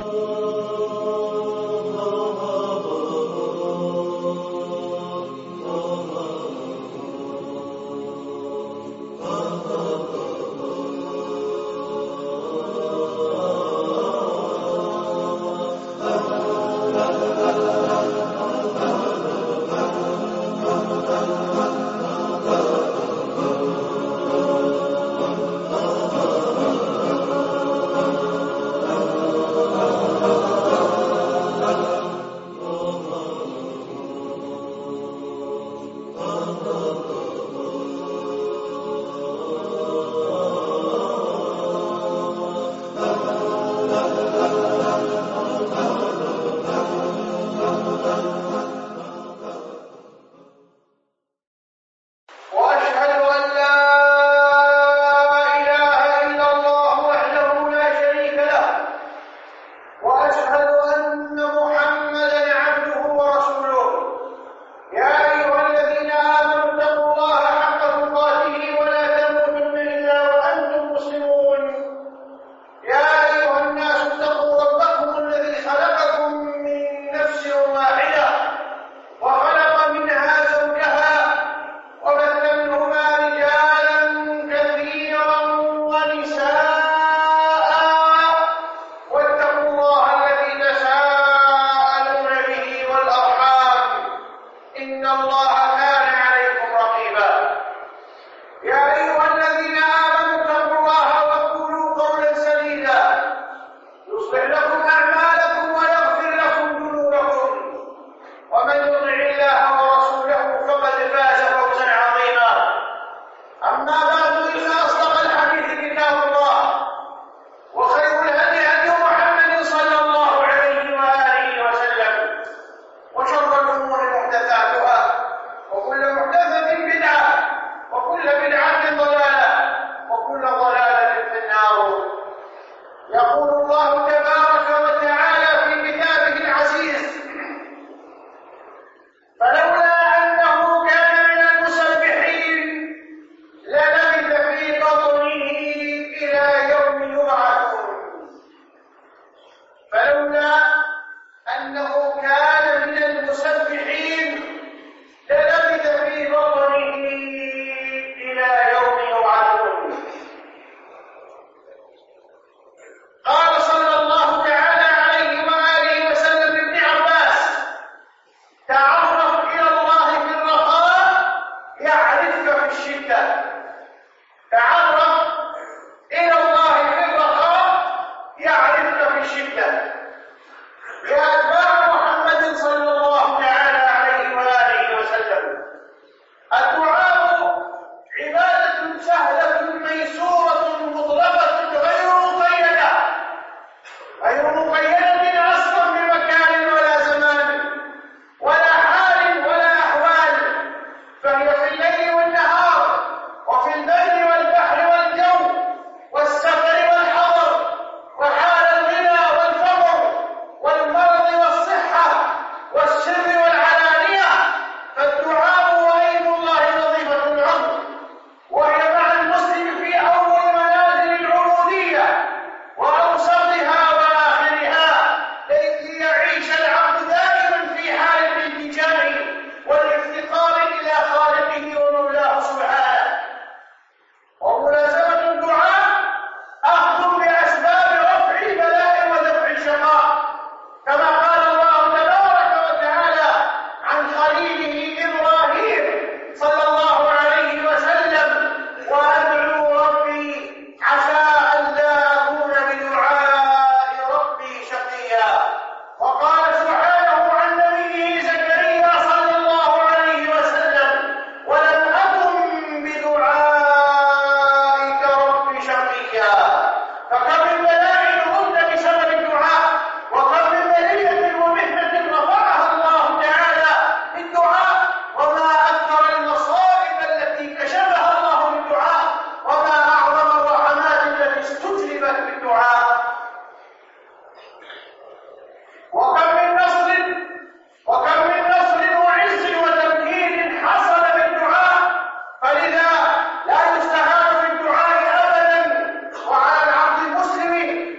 لا يستهان بالدعاء أبدا، وعلى العبد المسلم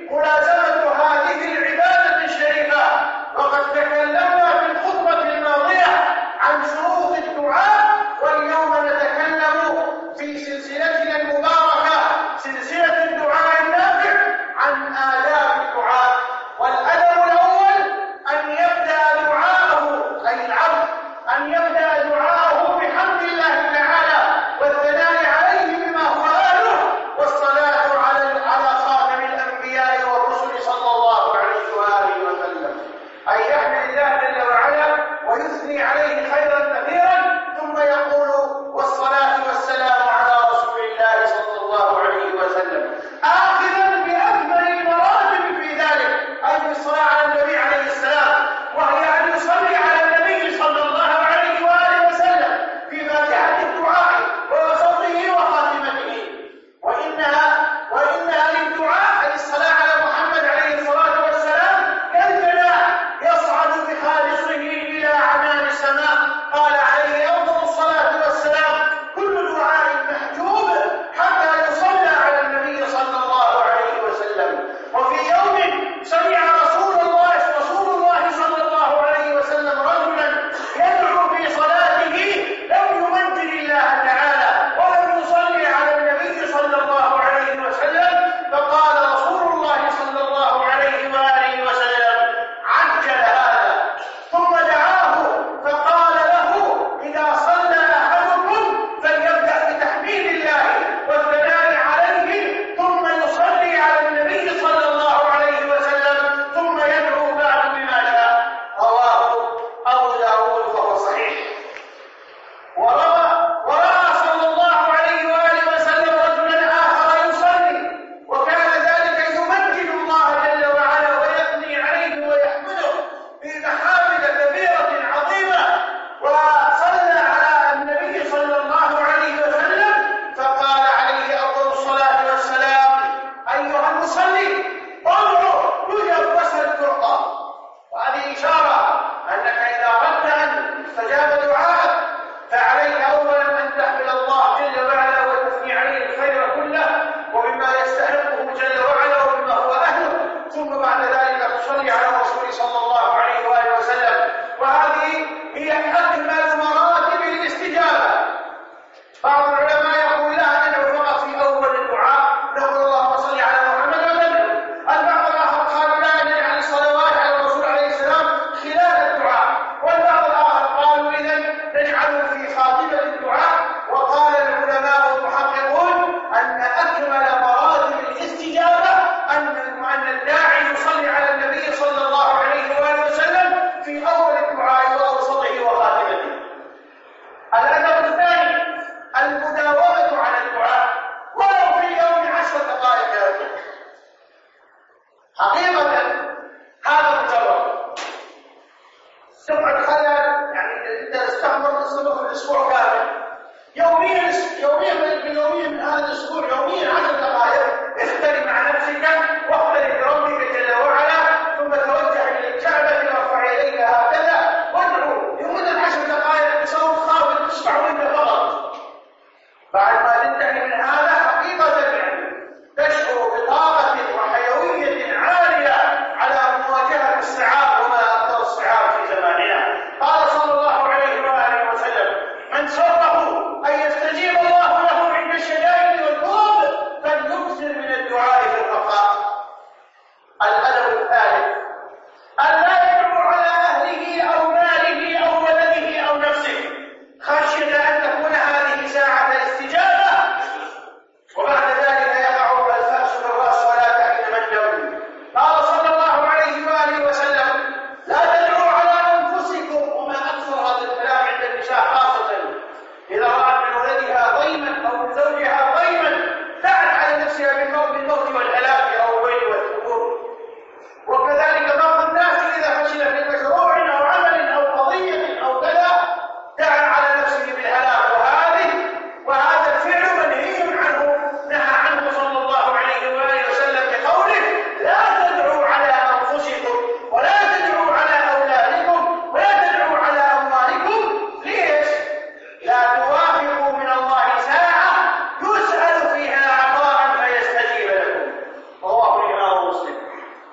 الموت والهلاك أو الويل والثبور. وكذلك بعض الناس إذا فشل في مشروع أو عمل أو قضية أو كذا دعا على نفسه بالهلاك، وهذا الفعل منهي عنه، نهى عنه صلى الله عليه وآله وسلم بقوله: لا تدعوا على أنفسكم ولا تدعوا على أولادكم ولا تدعوا على أموالكم. ليش؟ لا توافقوا من الله ساعة يسأل فيها عطاء فيستجيب لكم. رواه الإمام مسلم.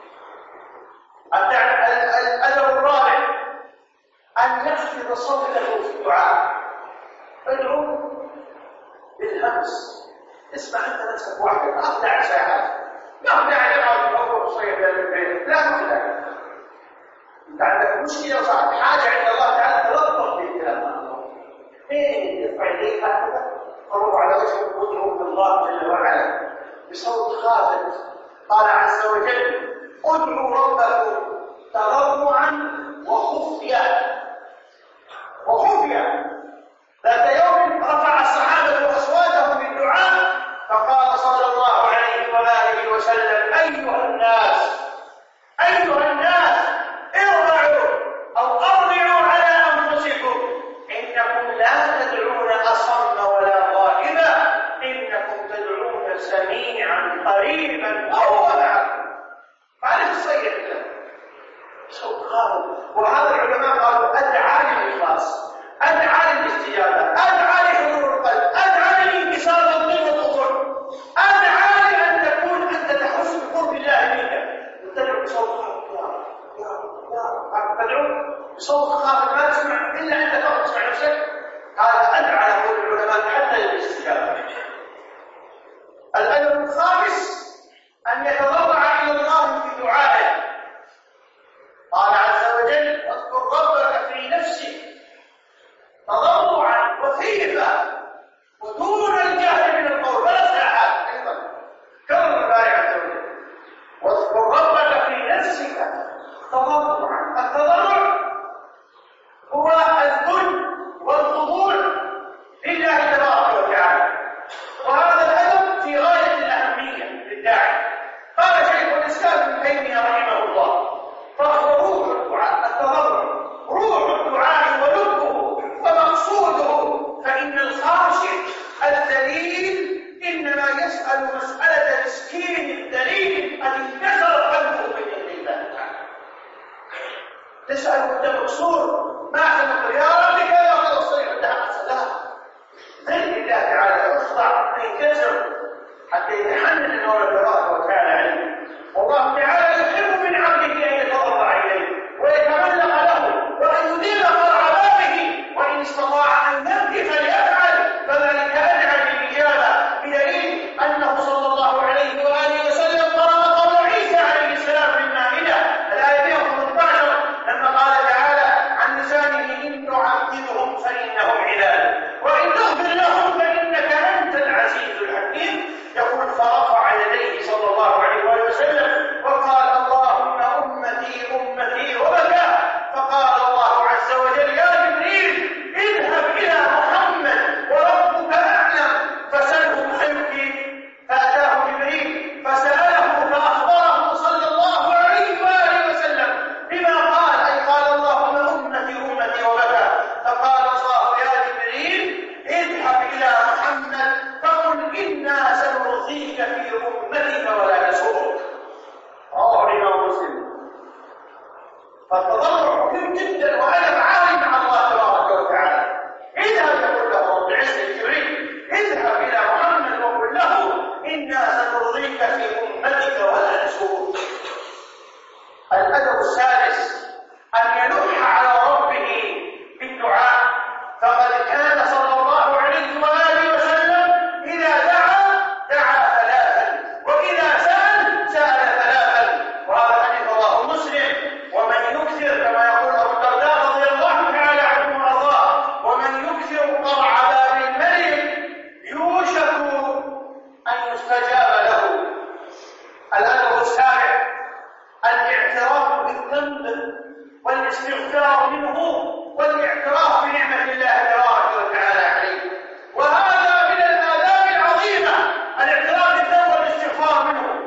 الأدب الرابع أن يخفض صوته في الدعاء. ادعو بالهمس، اسمع أنت نفسك وحدك، أخدع ساعات، ما أخدع يقعد يقول الصيف للبيت، لا تخدع. أنت عندك مشكلة وصارت حاجة عند الله تعالى، تلطف بالكلام مع الله. ارفع يديك هكذا، قرب على وجهك وادعو بالله جل وعلا بصوت خافت. قال عز وجل: ادعوا ربكم تضرعا وخفيا. ذات يوم رفع الصحابة أصواتهم بالدعاء، فقال صلى الله عليه وآله وسلم: أيها الناس ارضعوا أو أرضعوا على أنفسكم، إنكم لا تدعون أصم ولا غائبا، إنكم تدعون سميعا قريبا وهو معكم. معلش الصيح صوت خافت. وهذا العلماء قالوا أدعى للإخلاص، أدعى للاستجابة، أدعى لحضور القلب، أدعى للانكسار والظل والخضوع، أدعى لأن تكون أنت تحس بقرب الله منك. تدعو بصوت خافت: يا رب، تدعو بصوت خافت ما تسمع إلا أنت فقط تسمع نفسك. هذا أدعى له العلماء حتى للاستجابة. الأدب الخامس أن يتضرع إلى الله في دعائه. قال عز وجل: واذكر ربك في نفسك تضرعا وخيفا ودون الجهل من القول ولا ساعات. ايضا كرر الباري عز وجل: واذكر ربك في نفسك تضرعا. التضرع هو الذل والخضوع لله تبارك وتعالى، وهذا الادب في غايه الاهميه للداعي. قال شيخ الاسلام ابن تيميه رحمه الله: فهو روح الدعاء. التضرع روح الدعاء ولبه ومقصوده، فإن الخاشع الذليل إنما يسأل مسألة مسكين الذليل قد انكسر قلبه بين يدي الله تعالى. تسأل وأنت مكسور، ما تقول يا رب كذا وكذا الصيح عندها لا، ذل الله تعالى واخضع وينكسر حتى يتحمل المولى تبارك وتعالى عليه. والله تعالى يحب من عبده أن يتضرع إليه ويتملق له وأن يدير فرع بابه، وإن استطاع أن يمضي فليفعل، فذلك أدعى للإجابة، بدليل أنه صلى الله عليه وآله وسلم قرأ قول عيسى عليه السلام في المائدة الآية 118 لما قال تعالى عن لسانه: إن تعذبهم فإنهم عباد وإن تغفر لهم فإنك أنت العزيز الحكيم. يقول: فرفع يديه صلى الله عليه وآله وسلم وقال: اللهم أمتي أمتي، وبكى. فقال الله عز وجل: يا جبريل اذهب إلى محمد وربك أعلم فسأله ما يبكي. فأتاه جبريل فسأله فأخبره صلى الله عليه وآله وسلم بما قال، أي قال: اللهم أمتي أمتي، وبكى. فقال الله: يا جبريل اذهب إلى محمد فقل إنا سنرضيك في أمتك ولا نسوءك. رواه الإمام مسلم. فالتضرع مهم جدا وأدب عالي مع الله تبارك وتعالى. اذهب يقول له رب العزة جبريل: اذهب إلى محمد وقل له إنا سنرضيك في أمتك ولا نسوءك. الأدب السادس أن يلح على ربه بالدعاء. فقد كان صلى الله عليه وآله وسلم إذا دعا ثلاثا، وإذا سأل ثلاثا. وهذا حديث رواه مسلم. ومن يكثر، كما يقول أبو الدرداء رضي الله تعالى عنه وأرضاه: ومن يكثر قرع باب الملك يوشك أن يستجاب له. الأدب السابع الاعتراف بالذنب والاستغفار منه والاعتراف بنعمة الله تبارك وتعالى عليه. وهذا من الآداب العظيمة، الاعتراف بالذنب والاستغفار منه.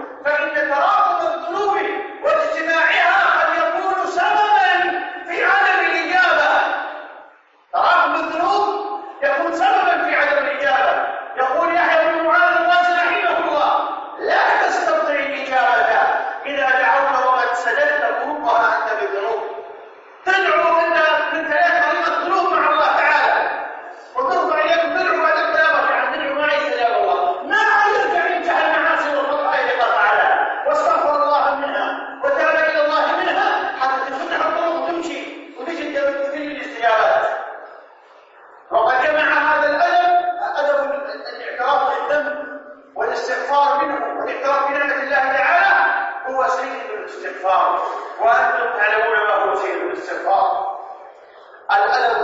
والاستغفار منه والاعتراف بنعمة الله تعالى هو سيد الاستغفار، وأنتم تعلمون ما هو سيد الاستغفار. الأدب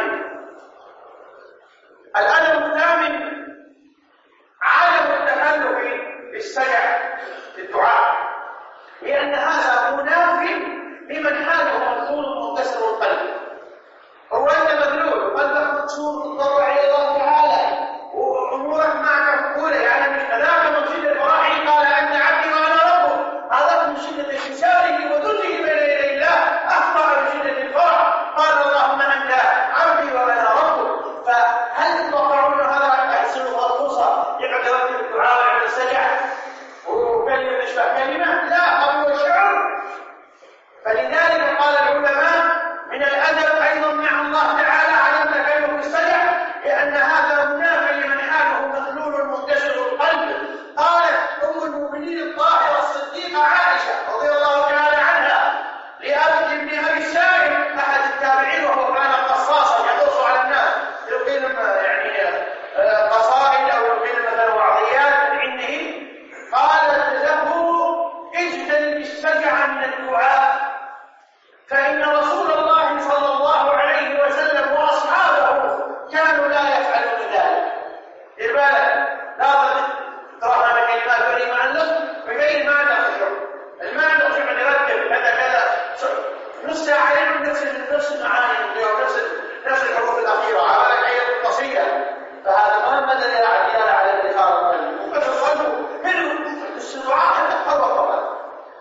الثامن عدم التكلف بالسجع في الدعاء، لأن هذا مناف لمن حاله مذلول منكسر القلب. هو أنت مذلول قلبك مكسور تضرع إلى الله تعالى وأمورك معك مقبولة، يعني مش هذاك من شدة فرحه قال أنت عبدي وأنا ربه، هذاك من شدة انكساره وذله بين يدي الله أخطأ من شدة الفرح قال اللهم أنت عبدي وأنا ربه. فهل تتوقعون هذا يحصل مرخوصة يقعد يرتب الدعاء ويعمل السجع وكلمة تشبه كلمة؟ لا، هو شعر. فلذلك قال العلماء من الأدب أيضا مع الله تعالى عدم التكلف بالسجع، لأن هذا مناف لمن حاله مذلول منكسر القلب. قالت أم المؤمنين الطاهرة الصديقة عائشة رضي الله تعالى عنها لأبي بن أبي السائب أحد التابعين، وهو كان قصاصا يقص على الناس، يلقي لهم يعني قصائد أو يلقي لهم مثلا وعظيات من عنده. قالت له اجتنب السجع من الدعاء، فإن رسول الله صلى الله عليه وسلم وأصحابه كانوا لا يفعلون ذلك. بالك لا تراها من كلمات غير معنى بغير معنى الخشوع. المعنى الخشوع يرتب كذا نص ساعة يعمل نفس المعاني نفس الحروف الأخيرة على الآية القصيرة، فهذا ما مدى الدلالة على الإخارة القلب وكسر قلبه منه الدعاء حتى تقرب فقط.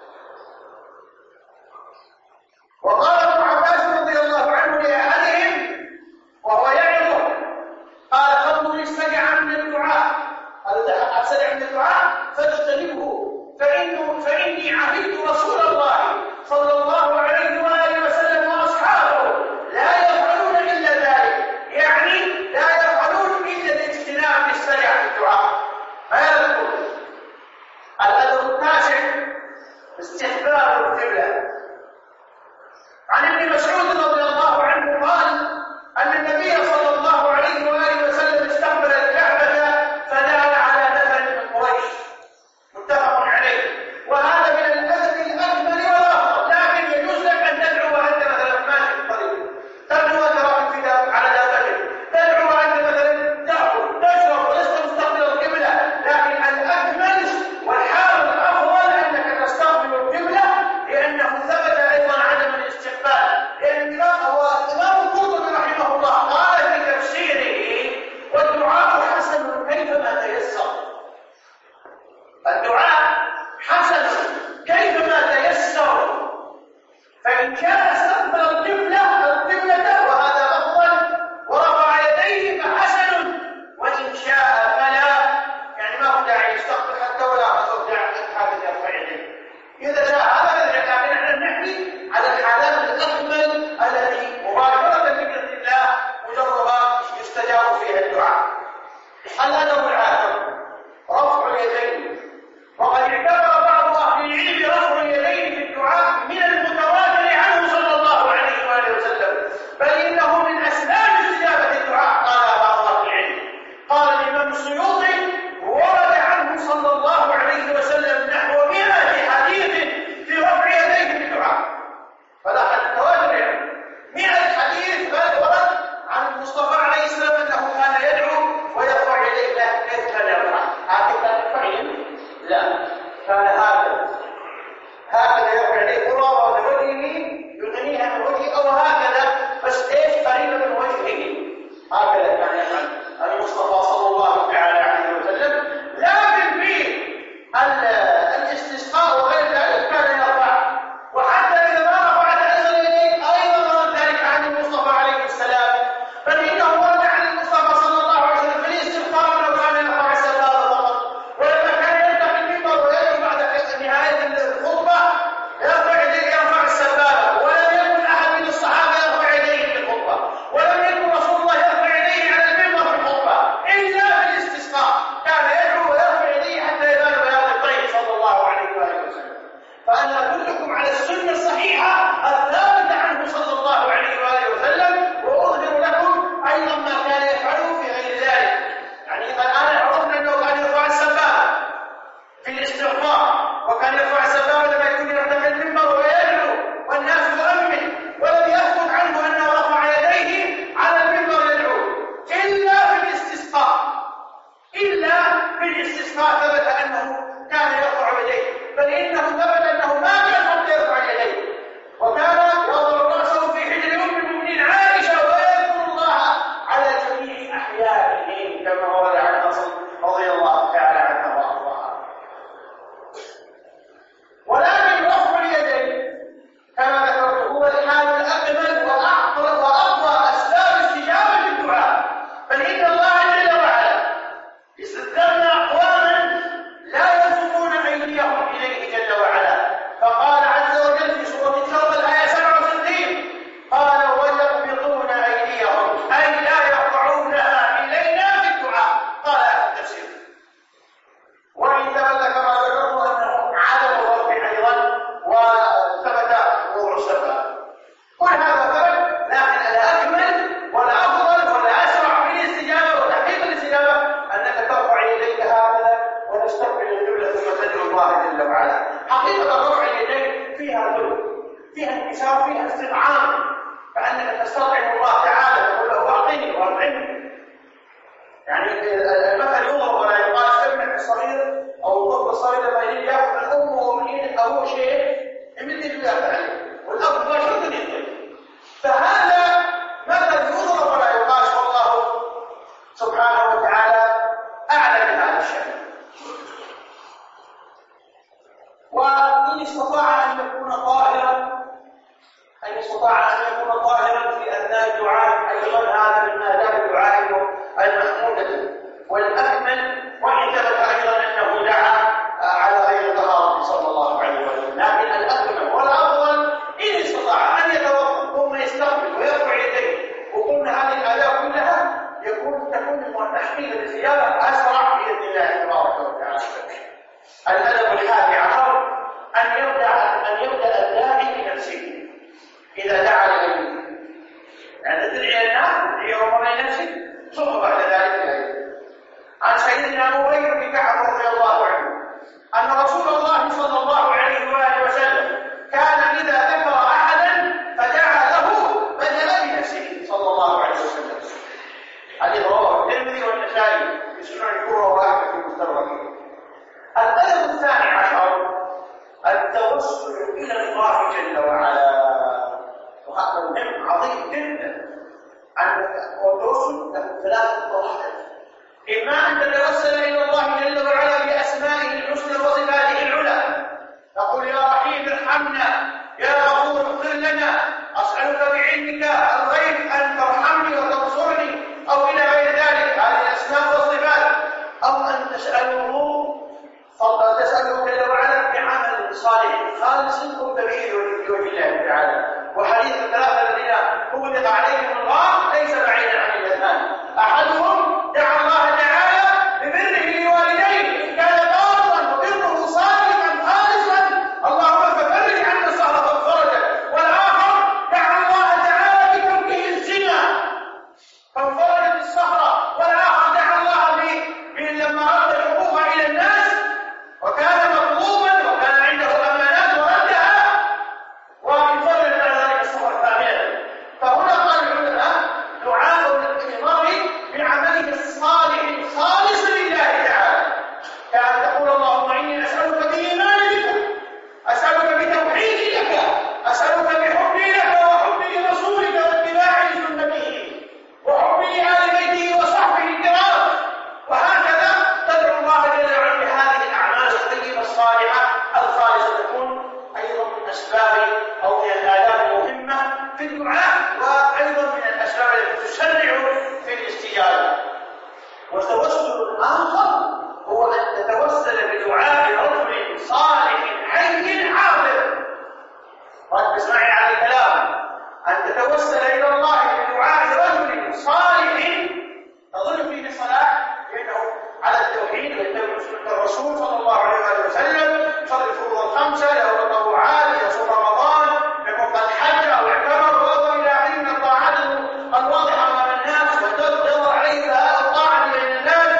وقال ابن عباس رضي الله عنه لأحدهم وهو يعظه قال خذوا السجع من الدعاء، السجع من الدعاء فاجتنبه فإني عهدت رسول الله صلى الله عليه وآله وسلم وأصحابه لا يفعلون إلا ذلك، يعني لا يفعلون إلا الاجتناب بالسجع في الدعاء. هذا الأدب. الأدب التاسع استحباب القبلة. عن ابن مسعود رضي الله عنه قال أن النبي صلى الله عليه وآله وسلم استقبل الكعبة فدعا على نفر من قريش، متفق عليه. وهذا من الأدب الأكمل والأفضل، لكن يجوز لك أن تدعو وأنت مثلا ماشي في الطريق، تدعو وأنت راكب على دابتك، تدعو وأنت مثلا تأكل تشرب ولست مستقبل القبلة، لكن الأكمل والحال الأفضل أنك تستقبل القبلة، لأنه ثبت أيضا عدم الاستقبال. لأن الإمام القرطبي رحمه الله قال في تفسيره والدعاء حسن كيفما تيسر. الدعاء حسن كيفما تيسر، فإن كان استقبل القبلة وهذا أفضل ورفع يديه فحسن، وإن شاء فلا، يعني ما هو داعي يستقبل حتى ولا داعي حتى يرفع يديه. إذا شاء هذا لكن نحن نحكي على الحالات الأكمل التي مباشرة بذكر الله مجرد يستجاب فيها الدعاء. الأدب العاشر رفع اليدين الله جل وعلا. حقيقة رفع اليدين فيها ذل، فيها انكسار، فيها استطعام، كأنك تستطعم الله تعالى تقول له أعطني وأطعمني. يعني المثل يضرب ولا يقال سمع الصغير أو الطفل الصغير لما يجي يأخذ من أمه ومن إيد أبوه شيء يمد يده عليه، والأب مباشرة يده. فهذا مثل يضرب ولا يقاس، والله سبحانه وتعالى أعلى من هذا الشيء. وإن استطاع أن يكون طاهرا، في أثناء الدعاء أيضا، هذا من آداب الدعاء المحمودة والأكمل، وإن ثبت أيضا أنه دعا على غير طهارة صلى الله عليه وسلم. لكن الأكمل والأفضل إن استطاع أن يتوضأ ثم يستقبل ويرفع يديه، وقلنا هذه الآداب كلها تكون تحميل الزيادة أسرع بإذن الله تبارك وتعالى. الأدب الحادي عشر أن يبدأ الداعي بنفسه إذا دعا لغيره. يعني تدعي الناس، تدعيهم لنفسك ثم بعد ذلك لغيره. عن سيدنا أبي بن كعب رضي الله عنه أن رسول الله صلى الله عليه وآله وسلم كان إذا ذكر أحدا فدعا له بدأ بنفسه صلى الله عليه وسلم. حديث رواه الترمذي والنسائي في سنن الكبرى وأحمد في المستدرك. الأدب الثاني عشر التوسل إلى الله جل وعلا، وهذا مهم عظيم جدا. والتوسل له ثلاث طرق: إما أن تتوسل إلى الله جل وعلا بأسمائه الحسنى وصفاته العلى، تقول يا رحيم ارحمنا، يا غفور اغفر لنا، أسألك بعلمك الغيب أن ترحمني وتنصرني، أو إلى غير ذلك، هذه الأسماء والصفات. أو أن تسأله جل وعلا بعمل صالح خالص مبتغي لوجه الله تعالى. وحديث الثلاثة الذين أغلق عليهم الغار ليس بعيدا عن الأذهان. أحدهم دعا الله تعالى ببره لوالديه إن كان بارا وبره صالحا خالصا، اللهم ففرج عنا السهرة والفرج. والآخر دعا الله تعالى بتركه الزنا فانفرجت السهرة. والآخر دعا الله لما رد الحقوق إلى الناس وكان مظلوما وكان عنده أمانات وردها وانفرد على ذلك السهرة كاملة. فهنا قال العلماء دعاء المرء بعمله الصالح الخالص لله تعالى، كأن تقول اللهم إني أسألك بإيمان بك، أسألك بتوحيد لك، أسألك بحبي لك وحبي لرسولك واتباع لسنته وحبي لآل بيته وصحبه الكرام. وهكذا تدعو الله جل وعلا بهذه الأعمال الطيبة الصالحة الخالصة، تكون أيضا من أسباب أو من الآداب المهمة في الدعاء، وأيضا من الأسباب التي تسرع في الاستجابة. والتوسل الآخر هو أن تتوسل بدعاء رجل صالح حي حاضر. ركز معي على الكلام. أن تتوسل إلى الله بدعاء رجل صالح تظن فيه الصلاة، لأنه على التوحيد ويتبع سنة الرسول صلى الله عليه وسلم، يصلي الفروض الخمسة، له تطوعات، يصوم رمضان، يكون قد حج أو اعتمر وهو إلى آخره من الطاعات الواضحة أمام الناس وتظهر عليه هذا الطاعة بين الناس.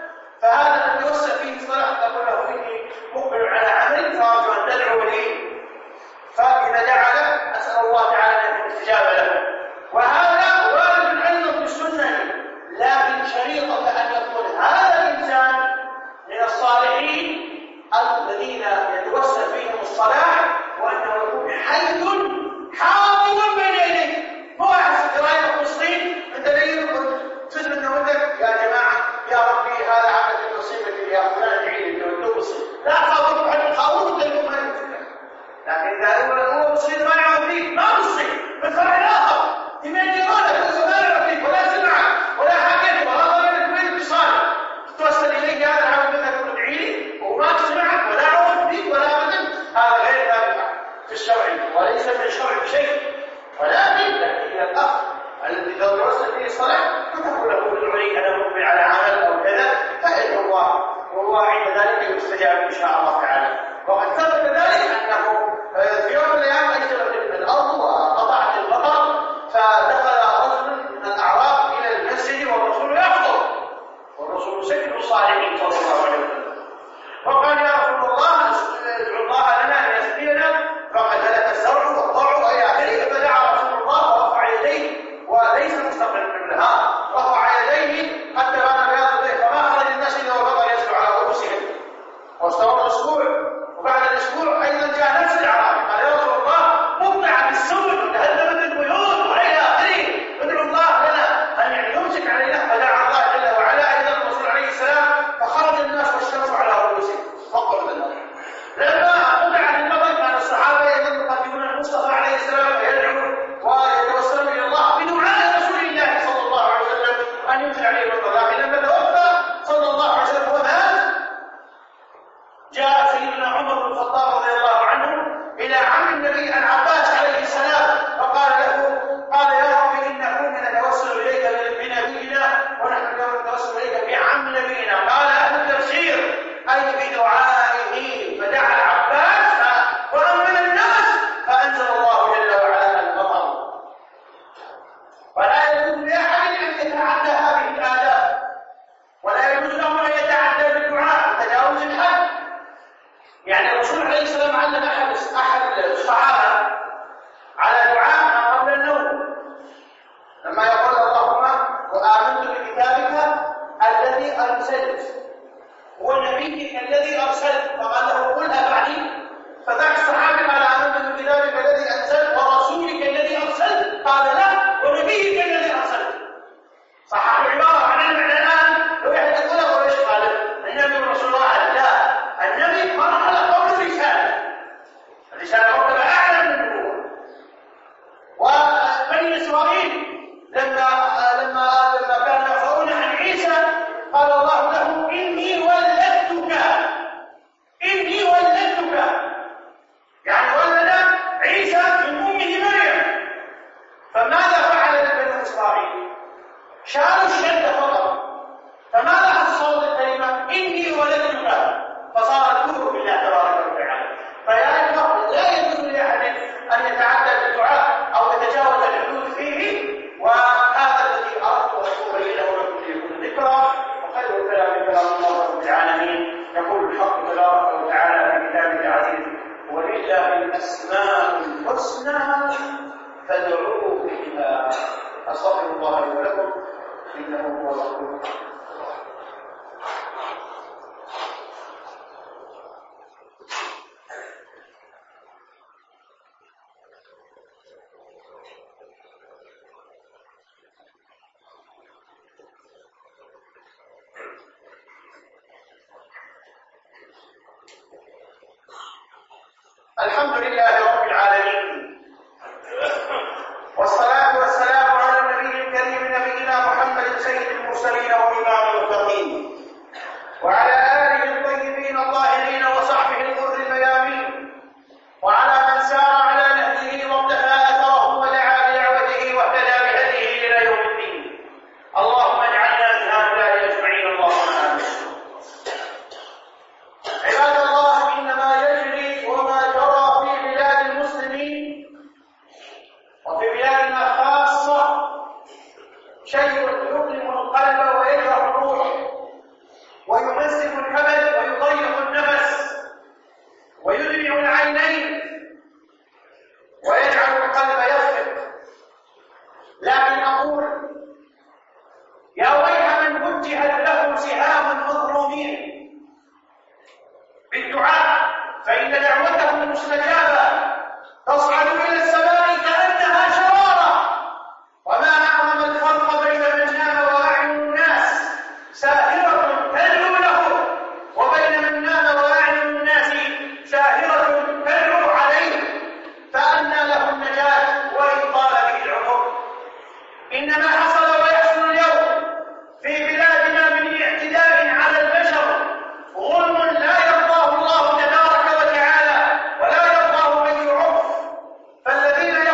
فهذا يتوسل فيه الصلاة، تقول له إني مقبل على عمل فأرجو أن تدعو لي، فإذا دعا له أسأل الله تعالى أن يكون استجابة له. وهذا وارد أيضا في السنة، لكن شريطة أن يكون هذا الإنسان من الصالحين الذين يتوسل فيهم الصلاح، وأنه يكون حي حاضر بين يديه. مو أحسن قراءة فلسطين أنت ليه تسمع أنه يا جماعة يا ربي هذا عمل المصيبة يا فلان عيد وتوصل، لا خاطر عن الخاوف لكم هذه الفكرة. لكن إذا هو مصيب ما يعرف فيك ما مصيب بالفرع الآخر تمين جرالك وما يعرف فيك ولا سمعك ولا حكيت ولا ضرر تريد اتصال توصل إليك هذا عمل مثل تدعي وما سمعك ولا عرف فيك ولا أبدا، هذا غير ثابت في الشرع وليس من الشرع شيء. ولكن إلى الأخ الذي توسل فيه الصلاة فتقول له بالعلي أنا مقبل على عمل أو كذا، فإن الله والله عند ذلك يستجاب إن شاء الله تعالى. وقد ثبت ذلك أنه في يوم من الأيام أجرت الأرض وقطعت المطر، فدخل رجل من الأعراب إلى المسجد والرسول يخطب، والرسول سيد الصالحين صلى الله عليه وسلم، وقال يا رسول الله الأسبوع أيضا جاء نفس الأعرابي قال يا رسول الله مقطعت السبل وتهدمت البيوت وإلى آخره، ادعو الله لنا أن يمسك علينا. فدعا الله جل وعلا أيضا الرسول عليه السلام فخرج الناس والشمس على رؤوسهم فقط ذلك. لما قطعت المطر كان الصحابة أيضا يقدمون المصطفى عليه السلام ويدعون ويتوسلون إلى الله بدعاء رسول الله صلى الله عليه وسلم أن ينزل عليه المطر. لكن لما توفى صلى الله عليه وسلم ومات جاء سيدنا عمر بن الخطاب رضي الله عنه إلى عم النبي العباس عليه السلام فقال له قال يا رب إن كنا نتوسل إليك بنبينا ونحن اليوم نتوسل إليك بعم نبينا. قال أهل التفسير أي بدعائه، فدعا العباس وأمن الناس فأنزل الله جل وعلا المطر. ولا يجوز لأحد أن يتعدى هذه الآداب، ولا يجوز له أن يتعدى بالدعاء تجاوز الحد. يعني الرسول عليه السلام علم أحد الصحابة على دعاء ما قبل النوم لما يقول اللهم وآمنت بكتابك الذي أرسلت ونبيك الذي أرسلت، فقال له قلها بعدي. فذاك الصحابي قال آمنت بكتابك الذي أنزلت ورسولك الذي أرسلت، قال لا ونبيك الذي أرسلت. صحح العبارة عن المعنى. الآن لو يحد يقوله ويش قال النبي ورسول الله؟ لا، النبي مرحلة قبل الرسالة، الرسالة مرتبة أعلى من النبوة. وبني إسرائيل لما كانوا يخبرون عن عيسى قال الله له إني ولدتك، يعني ولد عيسى من أمه مريم. فماذا فعل بني إسرائيل؟ شالوا الشدة فقط. فماذا حصلوا الكلمة إني ولدتك؟ فصار الكفر بالله تبارك وتعالى. فيا إخوة لا يجوز لأحد أن يتعدى بالدعاء أو يتجاوز الحدود فيه، وهذا الذي أردت أن أبينه لكم ليكون ذكرى. وخير الكلام كلام الله رب العالمين. يقول الحق تبارك وتعالى في كتابه العزيز ولله الأسماء الحسنى فادعوه بها. أستغفر الله لي ولكم إنه هو الغفور. الحمد لله رب العالمين، والصلاة والسلام على النبي الكريم نبينا محمد سيد المرسلين وإمام المتقين، وعلى آله الطيبين الطاهرين وصحبه الغر الميامين، وعلى من سار على نهجه واقتفى أثره ودعا بدعوته واهتدى بهديه إلى يوم الدين. اللهم اجعلنا من هؤلاء أجمعين، اللهم آمين. عباد الله، إنما يجري وما جرى في بلاد المسلمين وفي بلادنا خاصة شيء يؤلم القلب ويجرح الروح ويمزق الكبد ويضيق النفس ويدمع العينين ويجعل القلب يخفق. لكن أقول يا ويح من وجهت له سهام المظلومين بالدعاء، فإن دعوته المستجابة تصعد إلى السماء كأنها شرارة. وما أعظم الفرق بين من نام وأعين الناس ساهرة تدعو له وبين من نام وأعين الناس ساهرة تدعو عليه، فأنى له النجاة وإن طال به العمر. إنما حصل ويحصل اليوم في بلادنا من اعتداء على البشر ظلم لا يرضاه الله تبارك وتعالى ولا يرضاه أي عرف. فالذين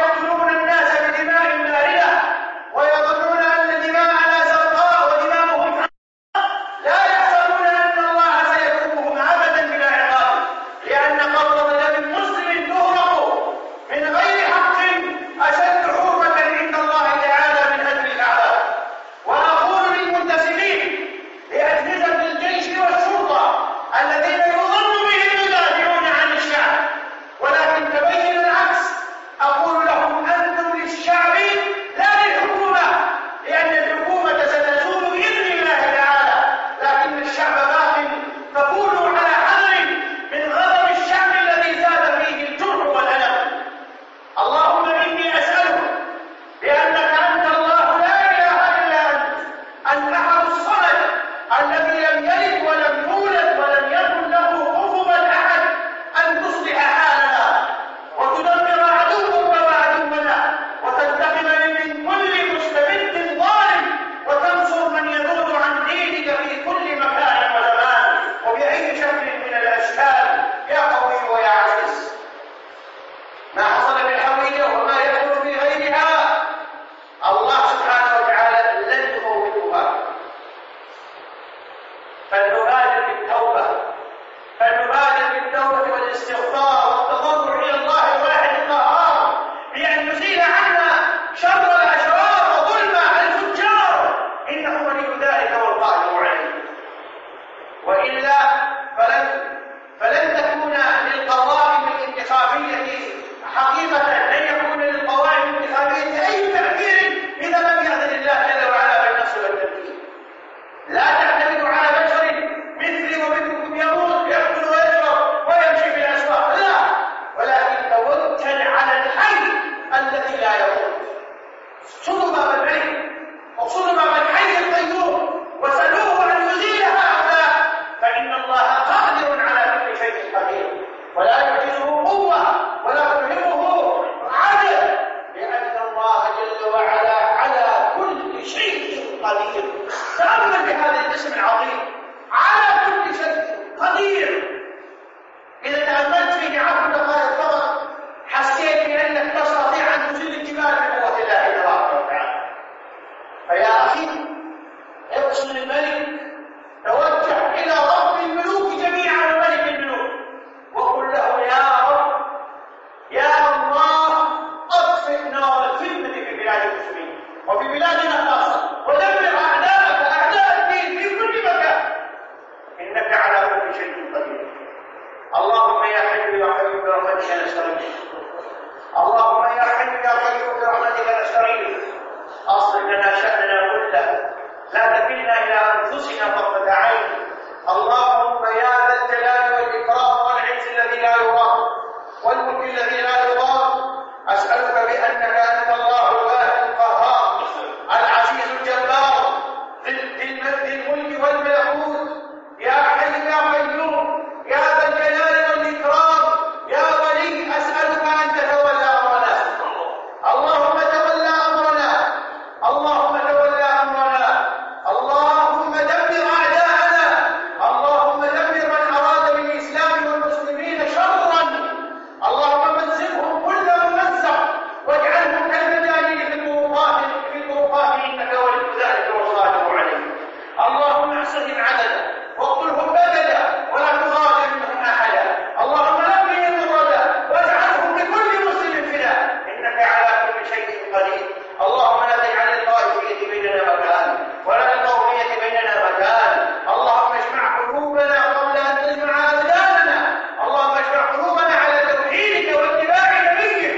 قيوم برحمتك نستغيث. اللهم يا حي يا قيوم برحمتك نستغيث. اصلح لنا شأننا كله، لا تكلنا الى انفسنا طرفة عين. اللهم يا ذا الجلال والاكرام والعز الذي لا يرام والملك الذي لا يضام، اسالك بانك انت الله الواحد القهار العزيز الجبار ذي الملك والملكوت، يا حي يا قيوم يا ذا الجلال والاكرام يا ولي، اسالك ان تتولى امرنا. اللهم تولى امرنا، اللهم تولى امرنا، اللهم دمر اعداءنا، اللهم دمر من اراد بالاسلام والمسلمين شرا، اللهم مزقهم كل ممزق واجعلهم كالمجانين في الطرقات انك ولي ذلك والقادر عليه. اللهم احصهم عددا واقتلهم بددا ولا تغادر منهم احدا، اللهم نقهم مردا واجعلهم لكل مسلم فداء انك على كل شيء قدير. اللهم لا تجعل للطائفيه بيننا مكان ولا للقوميه بيننا مكان، اللهم اجمع قلوبنا قبل ان تجمع ابداننا، اللهم اجمع قلوبنا على توحيدك واتباع نبيك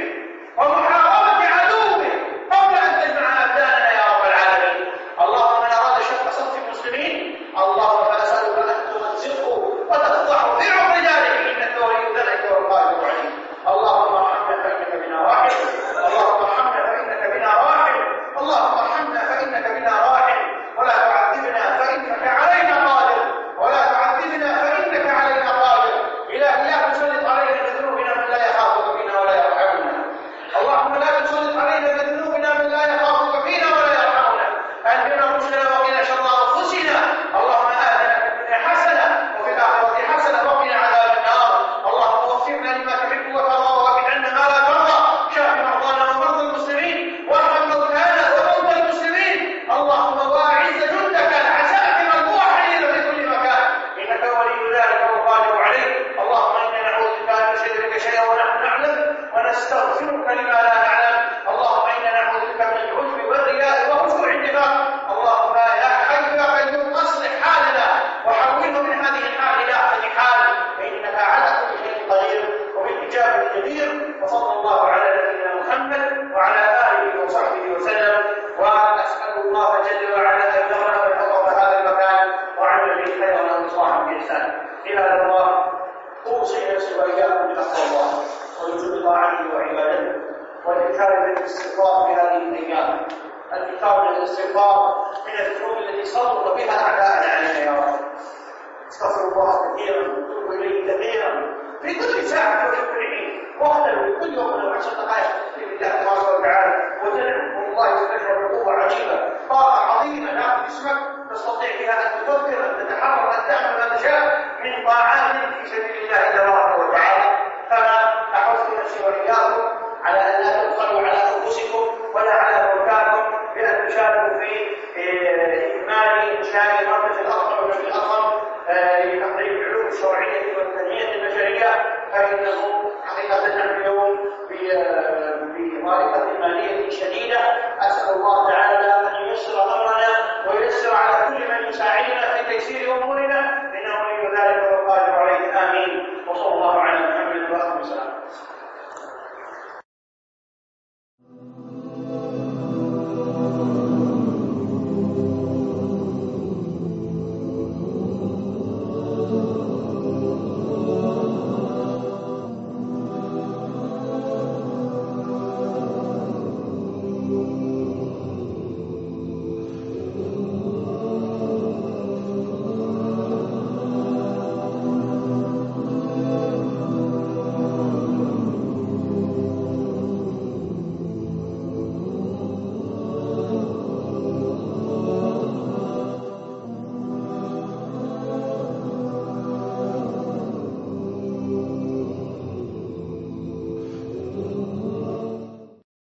ومحاربه عدوك قبل ان تجمع ابداننا يا رب العالمين. اللهم من اراد شق صف المسلمين اللهم فاسالك ان تمزقه وتفضحه في عمر ذلك انك ولي ذلك والقادر عليه. اللهم ارحمنا فانك بنا راحم، اللهم ارحمنا فانك بنا راحم، اللهم ارحمنا فانك بنا راحم، ولا تعذبنا فانك علينا قادر، ولا تعذبنا فانك علينا قادر. الهي لا تسلط علينا بذنوبنا من لا يخافك فينا ولا يرحمنا، اللهم لا تسلط علينا بذنوبنا من لا يخافك فينا ولا يرحمنا. أهدنا رشدنا وقنا شر أنفسنا، اللهم آتنا في الدنيا حسنة وفي الآخرة حسنة وقنا عذاب النار. اللهم وفقنا لما تحب وترضى وابعد عنا ما لا ترضى، شاف مرضانا ومرضى المسلمين وارحم موتانا وموتى المسلمين، اللهم واعز جندك العساكر الموحدين في كل مكان إنك ولي ذلك والقادر عليه. اللهم إنا نعوذ بك أن نشرك بك شيئا ونحن نعلم ونستغفرك لما لا نعلم. اللهم إنا نعوذ بك من العجب والرياء وخشوع النفاق. اللهم يا حي يا قيوم اصلح حالنا وحوله من هذه الحال الى احسن حال، فانك على كل شيء قدير وبالاجابه جدير. وصلى الله على نبينا محمد وعلى اله وصحبه وسلم. واسال الله جل وعلا ان يغفر حفظ هذا المكان وعمل به خيرا وصاحب باحسان. عباد الله، اوصي نفسي واياكم بتقوى الله ولزوم طاعته وعبادته والإكثار من الاستغفار في هذه الأيام، الإكثار من الاستغفار من الذنوب التي سلط بها أعداءنا علينا يا رب. استغفر الله كثيرا وتوب إليه كثيرا